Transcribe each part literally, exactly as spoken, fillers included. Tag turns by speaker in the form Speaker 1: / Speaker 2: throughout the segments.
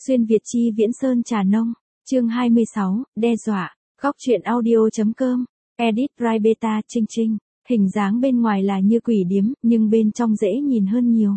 Speaker 1: Xuyên Việt chi Viễn Sơn Trà Nông, chương hai mươi sáu, đe dọa, góc truyện audio.com, edit Rai Beta Trinh Trinh, hình dáng bên ngoài là như quỷ điếm, nhưng bên trong dễ nhìn hơn nhiều.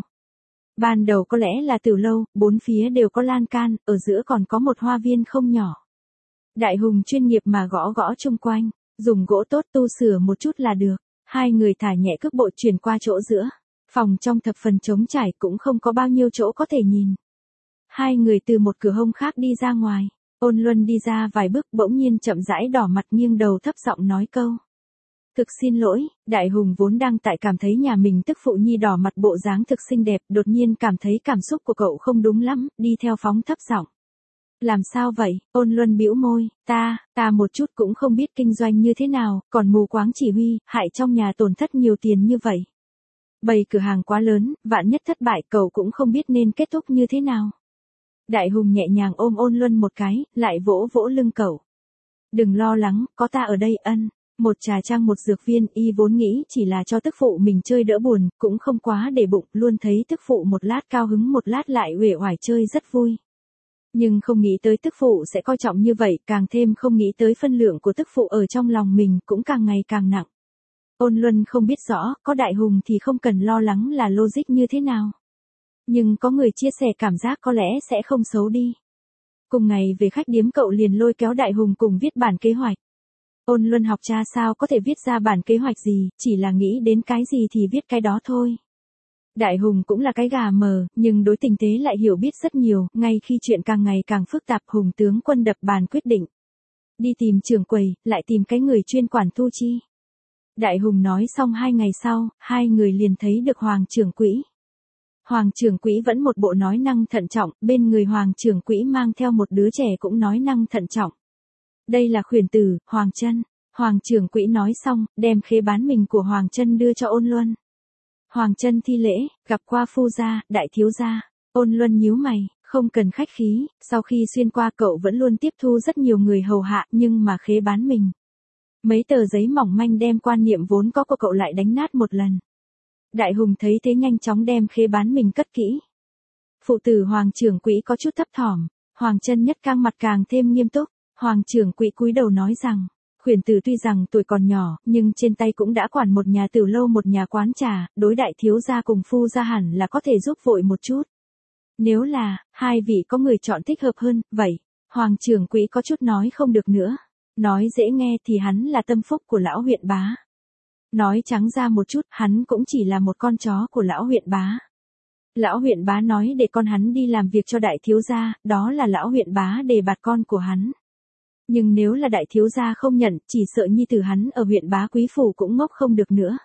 Speaker 1: Ban đầu có lẽ là từ lâu, bốn phía đều có lan can, ở giữa còn có một hoa viên không nhỏ. Đại Hùng chuyên nghiệp mà gõ gõ chung quanh, dùng gỗ tốt tu sửa một chút là được. Hai người thả nhẹ cước bộ chuyển qua chỗ giữa. Phòng trong thập phần trống trải cũng không có bao nhiêu chỗ có thể nhìn. Hai người từ một cửa hông khác đi ra ngoài. Ôn Luân đi ra vài bước bỗng nhiên chậm rãi đỏ mặt nghiêng đầu thấp giọng nói câu. Thực xin lỗi, Đại Hùng vốn đang tại cảm thấy nhà mình tức phụ nhi đỏ mặt bộ dáng thực xinh đẹp, đột nhiên cảm thấy cảm xúc của cậu không đúng lắm, đi theo phóng thấp giọng. Làm sao vậy? Ôn Luân bĩu môi, ta, ta một chút cũng không biết kinh doanh như thế nào, còn mù quáng chỉ huy, hại trong nhà tổn thất nhiều tiền như vậy. Bày cửa hàng quá lớn, vạn nhất thất bại cậu cũng không biết nên kết thúc như thế nào. Đại Hùng nhẹ nhàng ôm Ôn Luân một cái, lại vỗ vỗ lưng cậu. Đừng lo lắng, có ta ở đây ân. Một trà trang một dược viên, y vốn nghĩ chỉ là cho tức phụ mình chơi đỡ buồn, cũng không quá để bụng, luôn thấy tức phụ một lát cao hứng một lát lại uể oải chơi rất vui. Nhưng không nghĩ tới tức phụ sẽ coi trọng như vậy, càng thêm không nghĩ tới phân lượng của tức phụ ở trong lòng mình cũng càng ngày càng nặng. Ôn Luân không biết rõ, có Đại Hùng thì không cần lo lắng là logic như thế nào. Nhưng có người chia sẻ cảm giác có lẽ sẽ không xấu đi. Cùng ngày về khách điếm cậu liền lôi kéo Đại Hùng cùng viết bản kế hoạch. Ôn Luân học cha sao có thể viết ra bản kế hoạch gì, chỉ là nghĩ đến cái gì thì viết cái đó thôi. Đại Hùng cũng là cái gà mờ, nhưng đối tình tế lại hiểu biết rất nhiều, ngay khi chuyện càng ngày càng phức tạp Hùng tướng quân đập bàn quyết định. Đi tìm trưởng quầy, lại tìm cái người chuyên quản thu chi. Đại Hùng nói xong hai ngày sau, hai người liền thấy được Hoàng trưởng quỹ. Hoàng trưởng quỹ vẫn một bộ nói năng thận trọng, bên người Hoàng trưởng quỹ mang theo một đứa trẻ cũng nói năng thận trọng. Đây là khuyển tử, Hoàng Trân. Hoàng trưởng quỹ nói xong, đem khế bán mình của Hoàng Trân đưa cho Ôn Luân. Hoàng Trân thi lễ, gặp qua phu gia, đại thiếu gia. Ôn Luân nhíu mày, không cần khách khí, sau khi xuyên qua cậu vẫn luôn tiếp thu rất nhiều người hầu hạ nhưng mà khế bán mình. Mấy tờ giấy mỏng manh đem quan niệm vốn có của cậu lại đánh nát một lần. Đại Hùng thấy thế nhanh chóng đem khế bán mình cất kỹ. Phụ tử Hoàng trưởng quỹ có chút thấp thỏm, Hoàng Trân nhất căng mặt càng thêm nghiêm túc. Hoàng trưởng quỹ cúi đầu nói rằng, khuyển tử tuy rằng tuổi còn nhỏ, nhưng trên tay cũng đã quản một nhà tiểu lâu một nhà quán trà, đối đại thiếu gia cùng phu gia hẳn là có thể giúp vội một chút. Nếu là, hai vị có người chọn thích hợp hơn, vậy, Hoàng trưởng quỹ có chút nói không được nữa. Nói dễ nghe thì hắn là tâm phúc của lão huyện bá. Nói trắng ra một chút, hắn cũng chỉ là một con chó của lão huyện bá. Lão huyện bá nói để con hắn đi làm việc cho đại thiếu gia, đó là lão huyện bá đề bạt con của hắn. Nhưng nếu là đại thiếu gia không nhận, chỉ sợ nhi tử hắn ở huyện bá quý phủ cũng ngốc không được nữa.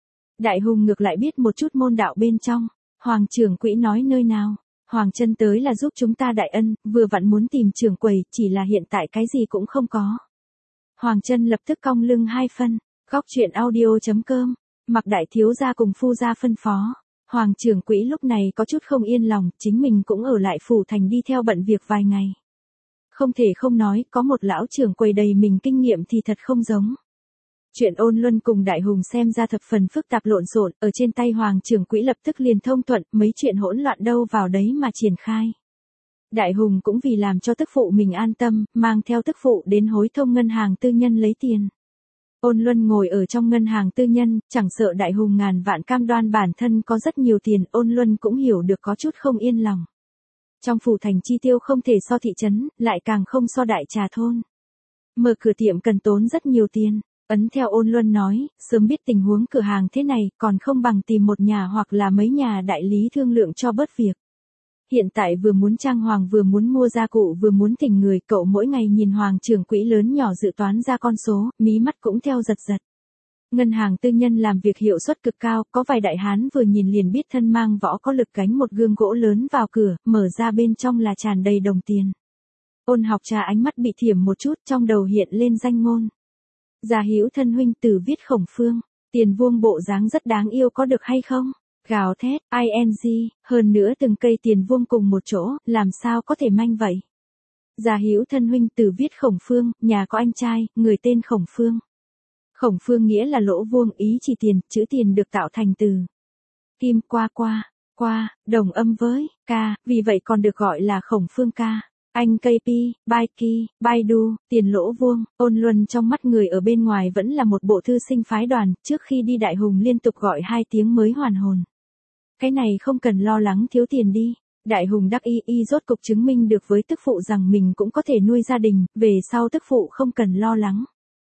Speaker 1: Đại Hùng ngược lại biết một chút môn đạo bên trong. Hoàng trưởng quỹ nói nơi nào, Hoàng Trân tới là giúp chúng ta đại ân, vừa vặn muốn tìm trưởng quầy, chỉ là hiện tại cái gì cũng không có. Hoàng Trân lập tức cong lưng hai phân, góc truyện audio.com, mặc đại thiếu gia cùng phu gia phân phó. Hoàng trưởng quỹ lúc này có chút không yên lòng, chính mình cũng ở lại phủ thành đi theo bận việc vài ngày. Không thể không nói, có một lão trưởng quầy đầy mình kinh nghiệm thì thật không giống. Chuyện Ôn Luân cùng Đại Hùng xem ra thập phần phức tạp lộn xộn, ở trên tay Hoàng trưởng quỹ lập tức liền thông thuận, mấy chuyện hỗn loạn đâu vào đấy mà triển khai. Đại Hùng cũng vì làm cho tức phụ mình an tâm, mang theo tức phụ đến hối thông ngân hàng tư nhân lấy tiền. Ôn Luân ngồi ở trong ngân hàng tư nhân, chẳng sợ Đại Hùng ngàn vạn cam đoan bản thân có rất nhiều tiền, Ôn Luân cũng hiểu được có chút không yên lòng. Trong phủ thành chi tiêu không thể so thị trấn, lại càng không so đại trà thôn. Mở cửa tiệm cần tốn rất nhiều tiền. Ấn theo Ôn Luân nói, sớm biết tình huống cửa hàng thế này, còn không bằng tìm một nhà hoặc là mấy nhà đại lý thương lượng cho bớt việc. Hiện tại vừa muốn trang hoàng vừa muốn mua gia cụ vừa muốn thỉnh người, cậu mỗi ngày nhìn Hoàng trưởng quỹ lớn nhỏ dự toán ra con số, mí mắt cũng theo giật giật. Ngân hàng tư nhân làm việc hiệu suất cực cao, có vài đại hán vừa nhìn liền biết thân mang võ có lực gánh một gương gỗ lớn vào cửa, mở ra bên trong là tràn đầy đồng tiền. Ôn học trà ánh mắt bị thiểm một chút, trong đầu hiện lên danh ngôn. Gia hữu thân huynh từ viết khổng phương, tiền vuông bộ dáng rất đáng yêu có được hay không? Gào thét, ing, hơn nữa từng cây tiền vuông cùng một chỗ, làm sao có thể manh vậy? Gia hữu thân huynh từ viết khổng phương, nhà có anh trai, người tên khổng phương. Khổng phương nghĩa là lỗ vuông, ý chỉ tiền, chữ tiền được tạo thành từ kim qua qua, qua, đồng âm với, ca, vì vậy còn được gọi là khổng phương ca. Anh ca pê, Baiki, Baidu, tiền lỗ vuông, Ôn Luân trong mắt người ở bên ngoài vẫn là một bộ thư sinh phái đoàn, trước khi đi Đại Hùng liên tục gọi hai tiếng mới hoàn hồn. Cái này không cần lo lắng thiếu tiền đi. Đại Hùng đắc y y rốt cục chứng minh được với tức phụ rằng mình cũng có thể nuôi gia đình, về sau tức phụ không cần lo lắng.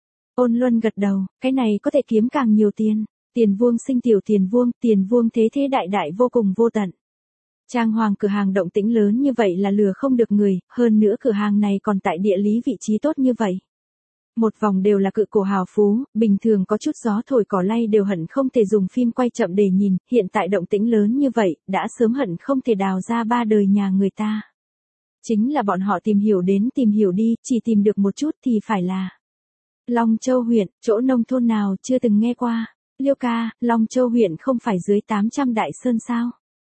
Speaker 1: Ôn Luân gật đầu, cái này có thể kiếm càng nhiều tiền. Tiền vuông sinh tiểu tiền vuông, tiền vuông thế thế đại đại vô cùng vô tận. Trang hoàng cửa hàng động tĩnh lớn như vậy là lừa không được người, hơn nữa cửa hàng này còn tại địa lý vị trí tốt như vậy. Một vòng đều là cự cổ hào phú, bình thường có chút gió thổi cỏ lay đều hận không thể dùng phim quay chậm để nhìn, hiện tại động tĩnh lớn như vậy, đã sớm hận không thể đào ra ba đời nhà người ta. Chính là bọn họ tìm hiểu đến tìm hiểu đi, chỉ tìm được một chút thì phải là Long Châu huyện, chỗ nông thôn nào chưa từng nghe qua. Liêu ca, Long Châu huyện không phải dưới tám trăm đại sơn sao?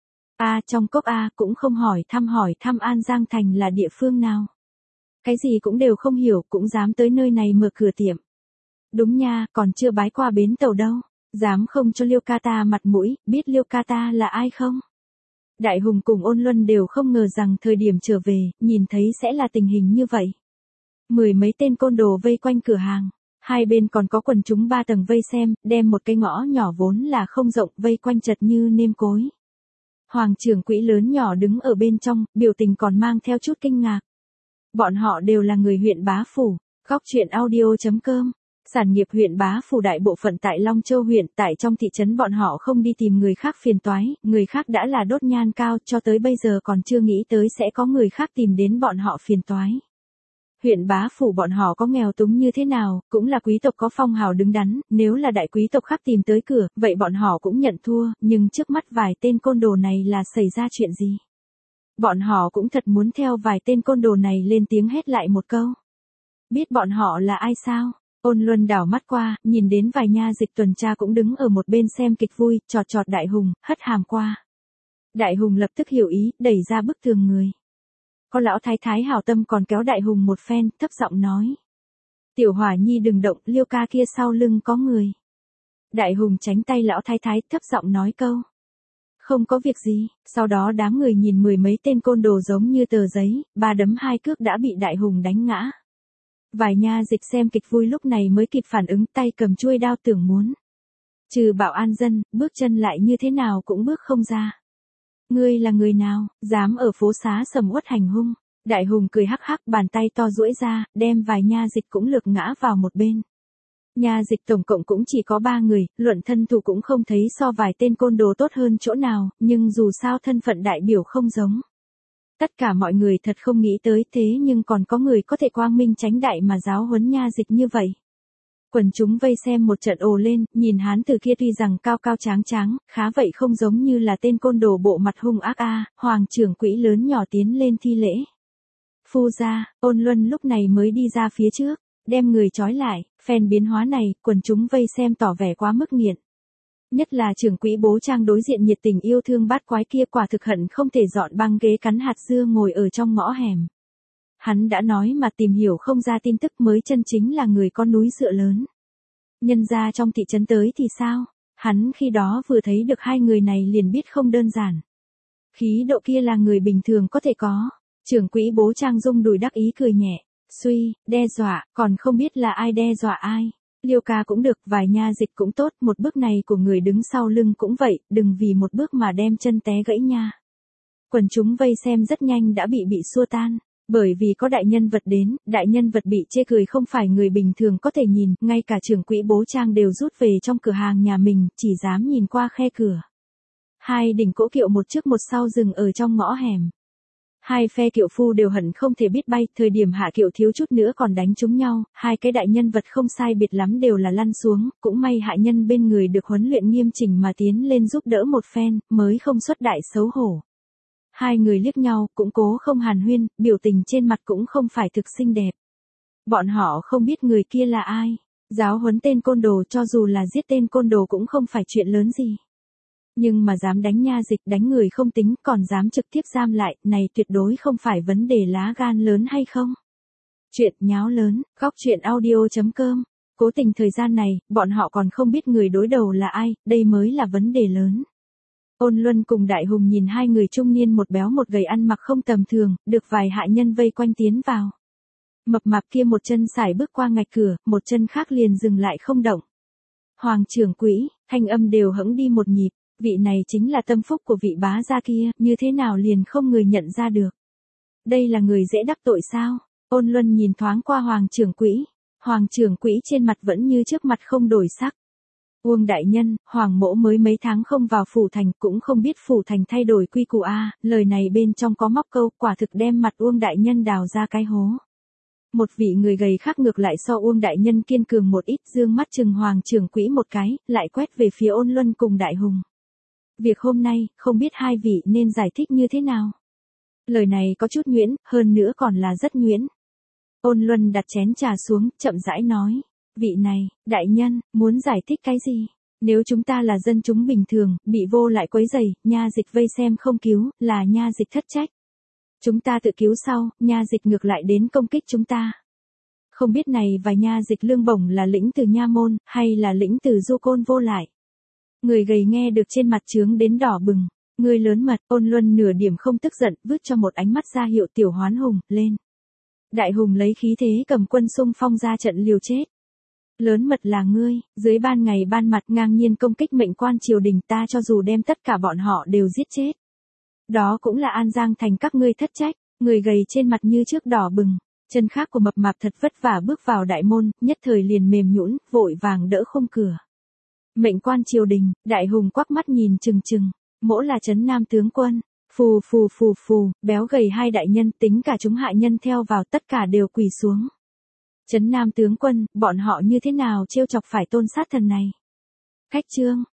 Speaker 1: A à, trong cốc A cũng không hỏi thăm hỏi thăm An Giang Thành là địa phương nào. Cái gì cũng đều không hiểu, cũng dám tới nơi này mở cửa tiệm. Đúng nha, còn chưa bái qua bến tàu đâu. Dám không cho Liêu ca ta mặt mũi, biết Liêu ca ta là ai không? Đại Hùng cùng Ôn Luân đều không ngờ rằng thời điểm trở về, nhìn thấy sẽ là tình hình như vậy. Mười mấy tên côn đồ vây quanh cửa hàng. Hai bên còn có quần chúng ba tầng vây xem, đem một cái ngõ nhỏ vốn là không rộng vây quanh chật như nêm cối. Hoàng trưởng quỹ lớn nhỏ đứng ở bên trong, biểu tình còn mang theo chút kinh ngạc. Bọn họ đều là người huyện Bá Phủ, góc truyện audio chấm com. Sản nghiệp huyện Bá Phủ đại bộ phận tại Long Châu huyện, tại trong thị trấn bọn họ không đi tìm người khác phiền toái, người khác đã là đốt nhan cao, cho tới bây giờ còn chưa nghĩ tới sẽ có người khác tìm đến bọn họ phiền toái. Huyện Bá Phủ bọn họ có nghèo túng như thế nào, cũng là quý tộc có phong hào đứng đắn, nếu là đại quý tộc khác tìm tới cửa, vậy bọn họ cũng nhận thua, nhưng trước mắt vài tên côn đồ này là xảy ra chuyện gì? Bọn họ cũng thật muốn theo vài tên côn đồ này lên tiếng hét lại một câu. Biết bọn họ là ai sao? Ôn Luân đảo mắt qua, nhìn đến vài nha dịch tuần tra cũng đứng ở một bên xem kịch vui, chọt chọt Đại Hùng, hất hàm qua. Đại Hùng lập tức hiểu ý, đẩy ra bức tường người. Có lão thái thái hảo tâm còn kéo Đại Hùng một phen, thấp giọng nói. Tiểu Hỏa Nhi đừng động, Liêu ca kia sau lưng có người. Đại Hùng tránh tay lão thái thái, thấp giọng nói câu. Không có việc gì, sau đó đám người nhìn mười mấy tên côn đồ giống như tờ giấy, ba đấm hai cước đã bị Đại Hùng đánh ngã. Vài nha dịch xem kịch vui lúc này mới kịp phản ứng, tay cầm chuôi đao tưởng muốn. Trừ bảo an dân, bước chân lại như thế nào cũng bước không ra. Ngươi là người nào, dám ở phố xá sầm uất hành hung. Đại Hùng cười hắc hắc, bàn tay to duỗi ra, đem vài nha dịch cũng lược ngã vào một bên. Nha dịch tổng cộng cũng chỉ có ba người, luận thân thủ cũng không thấy so vài tên côn đồ tốt hơn chỗ nào, nhưng dù sao thân phận đại biểu không giống. Tất cả mọi người thật không nghĩ tới thế nhưng còn có người có thể quang minh chánh đại mà giáo huấn nha dịch như vậy. Quần chúng vây xem một trận ồ lên, nhìn hán tử kia tuy rằng cao cao tráng tráng, khá vậy không giống như là tên côn đồ bộ mặt hung ác a. Hoàng trưởng quỹ lớn nhỏ tiến lên thi lễ. Phu gia, Ôn Luân lúc này mới đi ra phía trước, đem người trói lại, phen biến hóa này, quần chúng vây xem tỏ vẻ quá mức nghiện. Nhất là trưởng quỹ Bố Trang đối diện nhiệt tình yêu thương bát quái kia quả thực hận không thể dọn băng ghế cắn hạt dưa ngồi ở trong ngõ hẻm. Hắn đã nói mà tìm hiểu không ra tin tức mới chân chính là người con núi dựa lớn. Nhân ra trong thị trấn tới thì sao? Hắn khi đó vừa thấy được hai người này liền biết không đơn giản. Khí độ kia là người bình thường có thể có. Trưởng quỹ Bố Trang rung đùi đắc ý cười nhẹ. Suy, đe dọa, còn không biết là ai đe dọa ai. Liêu ca cũng được, vài nha dịch cũng tốt, một bước này của người đứng sau lưng cũng vậy, đừng vì một bước mà đem chân té gãy nha. Quần chúng vây xem rất nhanh đã bị bị xua tan. Bởi vì có đại nhân vật đến, đại nhân vật bị chê cười không phải người bình thường có thể nhìn, ngay cả trưởng quỹ Bố Trang đều rút về trong cửa hàng nhà mình, chỉ dám nhìn qua khe cửa. Hai đỉnh cỗ kiệu một trước một sau dừng ở trong ngõ hẻm. Hai phe kiệu phu đều hận không thể biết bay, thời điểm hạ kiệu thiếu chút nữa còn đánh trúng nhau, hai cái đại nhân vật không sai biệt lắm đều là lăn xuống, cũng may hạ nhân bên người được huấn luyện nghiêm chỉnh mà tiến lên giúp đỡ một phen, mới không xuất đại xấu hổ. Hai người liếc nhau, cũng cố không hàn huyên, biểu tình trên mặt cũng không phải thực xinh đẹp. Bọn họ không biết người kia là ai. Giáo huấn tên côn đồ cho dù là giết tên côn đồ cũng không phải chuyện lớn gì. Nhưng mà dám đánh nha dịch đánh người không tính còn dám trực tiếp giam lại, này tuyệt đối không phải vấn đề lá gan lớn hay không. Chuyện nháo lớn, góc truyện audio chấm com. Cố tình thời gian này, bọn họ còn không biết người đối đầu là ai, đây mới là vấn đề lớn. Ôn Luân cùng Đại Hùng nhìn hai người trung niên một béo một gầy ăn mặc không tầm thường, được vài hạ nhân vây quanh tiến vào. Mập mạp kia một chân sải bước qua ngạch cửa, một chân khác liền dừng lại không động. Hoàng trưởng quỹ, thanh âm đều hững đi một nhịp, vị này chính là tâm phúc của vị bá gia kia, như thế nào liền không người nhận ra được. Đây là người dễ đắc tội sao? Ôn Luân nhìn thoáng qua Hoàng trưởng quỹ, Hoàng trưởng quỹ trên mặt vẫn như trước mặt không đổi sắc. Uông đại nhân, Hoàng mỗ mới mấy tháng không vào phủ thành, cũng không biết phủ thành thay đổi quy củ a, lời này bên trong có móc câu, quả thực đem mặt Uông đại nhân đào ra cái hố. Một vị người gầy khác ngược lại so Uông đại nhân kiên cường một ít, dương mắt chừng Hoàng trưởng quỹ một cái, lại quét về phía Ôn Luân cùng Đại Hùng. Việc hôm nay, không biết hai vị nên giải thích như thế nào. Lời này có chút nhuyễn, hơn nữa còn là rất nhuyễn. Ôn Luân đặt chén trà xuống, chậm rãi nói. Vị này, đại nhân, muốn giải thích cái gì? Nếu chúng ta là dân chúng bình thường, bị vô lại quấy rầy, nha dịch vây xem không cứu, là nha dịch thất trách. Chúng ta tự cứu sau, nha dịch ngược lại đến công kích chúng ta. Không biết này và nha dịch lương bổng là lĩnh từ nha môn, hay là lĩnh từ du côn vô lại. Người gầy nghe được trên mặt trướng đến đỏ bừng. Người lớn mật, Ôn Luân nửa điểm không tức giận, vứt cho một ánh mắt ra hiệu Tiểu Hoán Hùng, lên. Đại Hùng lấy khí thế cầm quân xung phong ra trận liều chết. Lớn mật là ngươi, dưới ban ngày ban mặt ngang nhiên công kích mệnh quan triều đình, ta cho dù đem tất cả bọn họ đều giết chết. Đó cũng là An Giang thành các ngươi thất trách, người gầy trên mặt như trước đỏ bừng, chân khác của mập mạp thật vất vả bước vào đại môn, nhất thời liền mềm nhũn, vội vàng đỡ khung cửa. Mệnh quan triều đình, Đại Hùng quắc mắt nhìn chừng chừng, mỗ là trấn Nam tướng quân, phù phù phù phù, béo gầy hai đại nhân tính cả chúng hạ nhân theo vào tất cả đều quỳ xuống. Trấn Nam tướng quân, bọn họ như thế nào trêu chọc phải Tôn sát thần này? Khách trương,